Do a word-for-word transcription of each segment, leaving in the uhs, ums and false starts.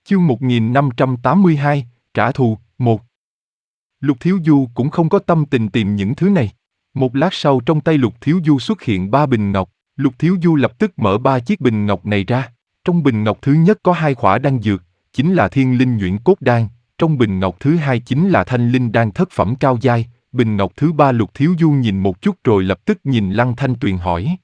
Chương một nghìn năm trăm tám mươi hai, trả thù, một. Lục Thiếu Du cũng không có tâm tình tìm những thứ này. Một lát sau trong tay Lục Thiếu Du xuất hiện ba bình ngọc, Lục Thiếu Du lập tức mở ba chiếc bình ngọc này ra. Trong bình ngọc thứ nhất có hai khỏa đan dược, chính là Thiên Linh Nhuyễn Cốt Đan. Trong bình ngọc thứ hai chính là Thanh Linh Đan thất phẩm cao giai. Bình ngọc thứ ba Lục Thiếu Du nhìn một chút rồi lập tức nhìn Lăng Thanh Tuyền hỏi.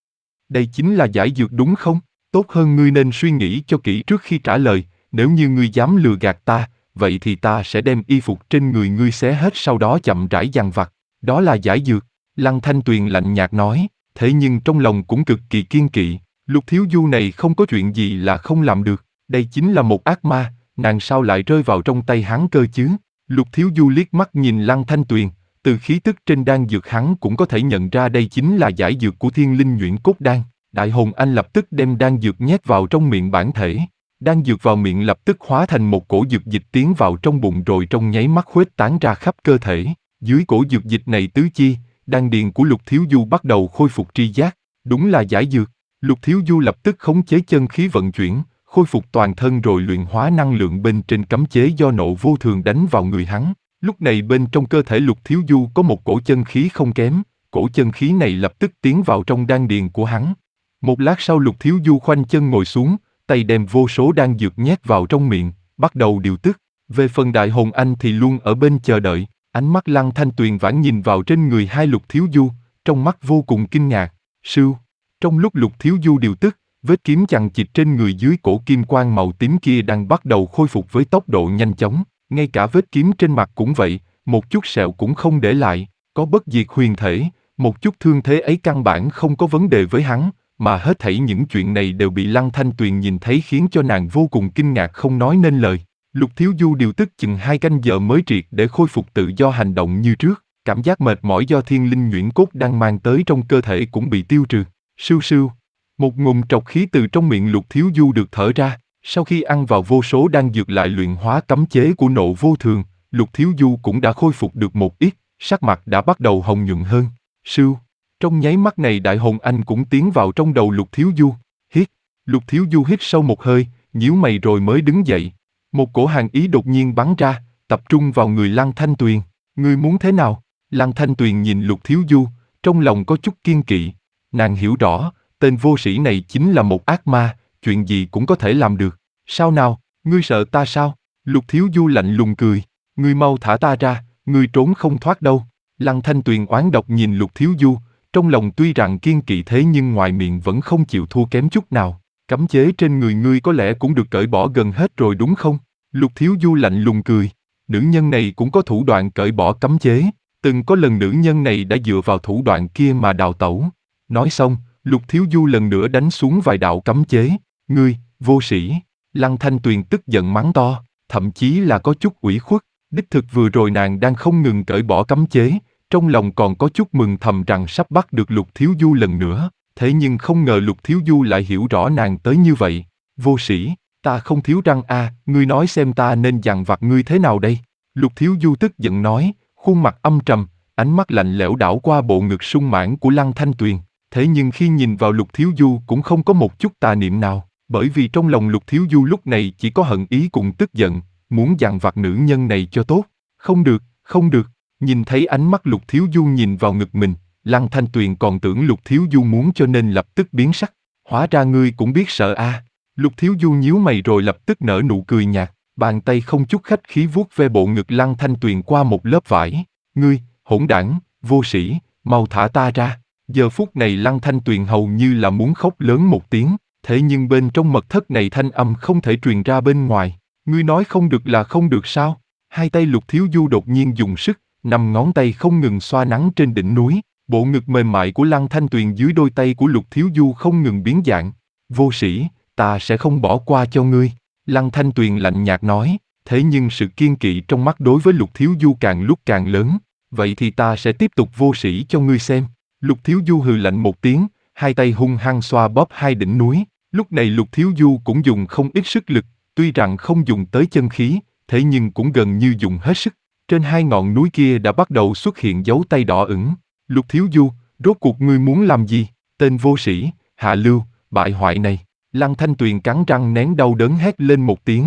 Đây chính là giải dược đúng không? Tốt hơn ngươi nên suy nghĩ cho kỹ trước khi trả lời. Nếu như ngươi dám lừa gạt ta, vậy thì ta sẽ đem y phục trên người ngươi xé hết sau đó chậm rãi dằn vặt. Đó là giải dược. Lăng Thanh Tuyền lạnh nhạt nói, thế nhưng trong lòng cũng cực kỳ kiên kỵ. Lục Thiếu Du này không có chuyện gì là không làm được. Đây chính là một ác ma, nàng sao lại rơi vào trong tay hắn cơ chứ? Lục Thiếu Du liếc mắt nhìn Lăng Thanh Tuyền, từ khí tức trên đan dược hắn cũng có thể nhận ra đây chính là giải dược của Thiên Linh Nhuyễn Cốt Đan. Đại Hồn Anh lập tức đem đan dược nhét vào trong miệng bản thể. Đan dược vào miệng lập tức hóa thành một cổ dược dịch tiến vào trong bụng rồi trong nháy mắt khuếch tán ra khắp cơ thể. Dưới cổ dược dịch này tứ chi, đan điền của Lục Thiếu Du bắt đầu khôi phục tri giác. Đúng là giải dược. Lục Thiếu Du lập tức khống chế chân khí vận chuyển, khôi phục toàn thân rồi luyện hóa năng lượng bên trên cấm chế do nộ vô thường đánh vào người hắn. Lúc này bên trong cơ thể Lục Thiếu Du có một cổ chân khí không kém, cổ chân khí này lập tức tiến vào trong đan điền của hắn. Một lát sau Lục Thiếu Du khoanh chân ngồi xuống, tay đem vô số đan dược nhét vào trong miệng, bắt đầu điều tức. Về phần Đại Hồn Anh thì luôn ở bên chờ đợi. Ánh mắt Lăng Thanh Tuyền vãn nhìn vào trên người hai Lục Thiếu Du, trong mắt vô cùng kinh ngạc. Sưu. Trong lúc Lục Thiếu Du điều tức, vết kiếm chằng chịt trên người dưới cổ kim quang màu tím kia đang bắt đầu khôi phục với tốc độ nhanh chóng. Ngay cả vết kiếm trên mặt cũng vậy, một chút sẹo cũng không để lại. Có bất diệt huyền thể, một chút thương thế ấy căn bản không có vấn đề với hắn. Mà hết thảy những chuyện này đều bị Lăng Thanh Tuyền nhìn thấy khiến cho nàng vô cùng kinh ngạc không nói nên lời. Lục Thiếu Du điều tức chừng hai canh giờ mới triệt để khôi phục tự do hành động như trước. Cảm giác mệt mỏi do Thiên Linh Nhuyễn Cốt đang mang tới trong cơ thể cũng bị tiêu trừ. Sưu sưu. Một ngụm trọc khí từ trong miệng Lục Thiếu Du được thở ra. Sau khi ăn vào vô số đan dược lại luyện hóa cấm chế của nộ vô thường, Lục Thiếu Du cũng đã khôi phục được một ít, sắc mặt đã bắt đầu hồng nhuận hơn. Sưu. Trong nháy mắt này Đại Hồn Anh cũng tiến vào trong đầu Lục Thiếu Du. Hít. Lục Thiếu Du hít sâu một hơi, nhíu mày rồi mới đứng dậy. Một cổ hàn ý đột nhiên bắn ra, tập trung vào người Lăng Thanh Tuyền. Ngươi muốn thế nào? Lăng Thanh Tuyền nhìn Lục Thiếu Du, trong lòng có chút kiên kỵ. Nàng hiểu rõ, tên vô sĩ này chính là một ác ma, chuyện gì cũng có thể làm được. Sao nào, ngươi sợ ta sao? Lục Thiếu Du lạnh lùng cười. Ngươi mau thả ta ra, ngươi trốn không thoát đâu. Lăng Thanh Tuyền oán độc nhìn Lục Thiếu Du. Trong lòng tuy rằng kiên kỵ thế nhưng ngoài miệng vẫn không chịu thua kém chút nào. Cấm chế trên người ngươi có lẽ cũng được cởi bỏ gần hết rồi đúng không? Lục Thiếu Du lạnh lùng cười. Nữ nhân này cũng có thủ đoạn cởi bỏ cấm chế. Từng có lần nữ nhân này đã dựa vào thủ đoạn kia mà đào tẩu. Nói xong, Lục Thiếu Du lần nữa đánh xuống vài đạo cấm chế. Ngươi, vô sĩ. Lăng Thanh Tuyền tức giận mắng to, thậm chí là có chút ủy khuất. Đích thực vừa rồi nàng đang không ngừng cởi bỏ cấm chế. Trong lòng còn có chút mừng thầm rằng sắp bắt được Lục Thiếu Du lần nữa, thế nhưng không ngờ Lục Thiếu Du lại hiểu rõ nàng tới như vậy. Vô sĩ, ta không thiếu răng a, à, ngươi nói xem ta nên dằn vặt ngươi thế nào đây? Lục Thiếu Du tức giận nói, khuôn mặt âm trầm, ánh mắt lạnh lẽo đảo qua bộ ngực sung mãn của Lăng Thanh Tuyền. Thế nhưng khi nhìn vào Lục Thiếu Du cũng không có một chút tà niệm nào, bởi vì trong lòng Lục Thiếu Du lúc này chỉ có hận ý cùng tức giận, muốn dằn vặt nữ nhân này cho tốt. Không được, không được. Nhìn thấy ánh mắt Lục Thiếu Du nhìn vào ngực mình, Lăng Thanh Tuyền còn tưởng Lục Thiếu Du muốn cho nên lập tức biến sắc. Hóa ra ngươi cũng biết sợ a. À. Lục Thiếu Du nhíu mày rồi lập tức nở nụ cười nhạt, bàn tay không chút khách khí vuốt ve bộ ngực Lăng Thanh Tuyền qua một lớp vải. Ngươi, hỗn đảng, vô sĩ, mau thả ta ra. Giờ phút này Lăng Thanh Tuyền hầu như là muốn khóc lớn một tiếng, thế nhưng bên trong mật thất này thanh âm không thể truyền ra bên ngoài. Ngươi nói không được là không được sao? Hai tay Lục Thiếu Du đột nhiên dùng sức. Năm ngón tay không ngừng xoa nắng trên đỉnh núi, bộ ngực mềm mại của Lăng Thanh Tuyền dưới đôi tay của Lục Thiếu Du không ngừng biến dạng. Vô sĩ, ta sẽ không bỏ qua cho ngươi. Lăng Thanh Tuyền lạnh nhạt nói, thế nhưng sự kiên kỵ trong mắt đối với Lục Thiếu Du càng lúc càng lớn. Vậy thì ta sẽ tiếp tục vô sĩ cho ngươi xem. Lục Thiếu Du hừ lạnh một tiếng, hai tay hung hăng xoa bóp hai đỉnh núi. Lúc này Lục Thiếu Du cũng dùng không ít sức lực, tuy rằng không dùng tới chân khí, thế nhưng cũng gần như dùng hết sức. Trên hai ngọn núi kia đã bắt đầu xuất hiện dấu tay đỏ ửng. Lục Thiếu Du, rốt cuộc ngươi muốn làm gì? Tên vô sĩ, hạ lưu, bại hoại này. Lăng Thanh Tuyền cắn răng nén đau đớn hét lên một tiếng.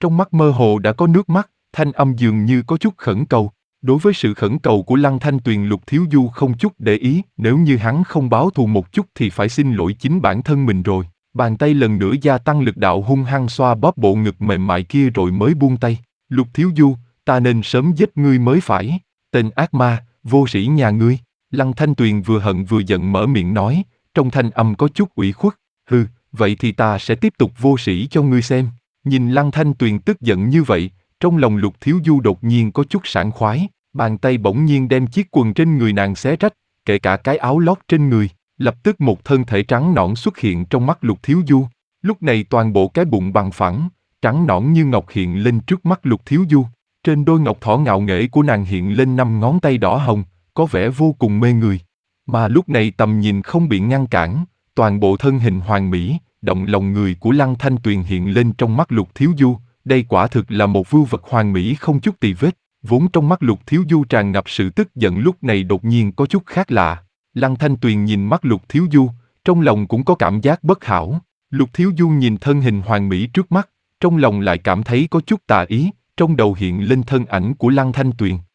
Trong mắt mơ hồ đã có nước mắt, thanh âm dường như có chút khẩn cầu. Đối với sự khẩn cầu của Lăng Thanh Tuyền, Lục Thiếu Du không chút để ý, nếu như hắn không báo thù một chút thì phải xin lỗi chính bản thân mình rồi. Bàn tay lần nữa gia tăng lực đạo hung hăng xoa bóp bộ ngực mềm mại kia rồi mới buông tay. Lục Thiếu Du, ta nên sớm giết ngươi mới phải. Tên ác ma, vô sĩ nhà ngươi. Lăng Thanh Tuyền vừa hận vừa giận mở miệng nói, trong thanh âm có chút ủy khuất. Hừ, vậy thì ta sẽ tiếp tục vô sĩ cho ngươi xem. Nhìn Lăng Thanh Tuyền tức giận như vậy, trong lòng Lục Thiếu Du đột nhiên có chút sảng khoái, bàn tay bỗng nhiên đem chiếc quần trên người nàng xé rách, kể cả cái áo lót trên người, lập tức một thân thể trắng nõn xuất hiện trong mắt Lục Thiếu Du. Lúc này toàn bộ cái bụng bằng phẳng, trắng nõn như ngọc hiện lên trước mắt Lục Thiếu Du. Trên đôi ngọc thỏ ngạo nghễ của nàng hiện lên năm ngón tay đỏ hồng, có vẻ vô cùng mê người. Mà lúc này tầm nhìn không bị ngăn cản, toàn bộ thân hình hoàn mỹ, động lòng người của Lăng Thanh Tuyền hiện lên trong mắt Lục Thiếu Du. Đây quả thực là một vưu vật hoàn mỹ không chút tì vết. Vốn trong mắt Lục Thiếu Du tràn ngập sự tức giận lúc này đột nhiên có chút khác lạ. Lăng Thanh Tuyền nhìn mắt Lục Thiếu Du, trong lòng cũng có cảm giác bất hảo. Lục Thiếu Du nhìn thân hình hoàn mỹ trước mắt, trong lòng lại cảm thấy có chút tà ý, trong đầu hiện lên thân ảnh của Lăng Thanh Tuyền.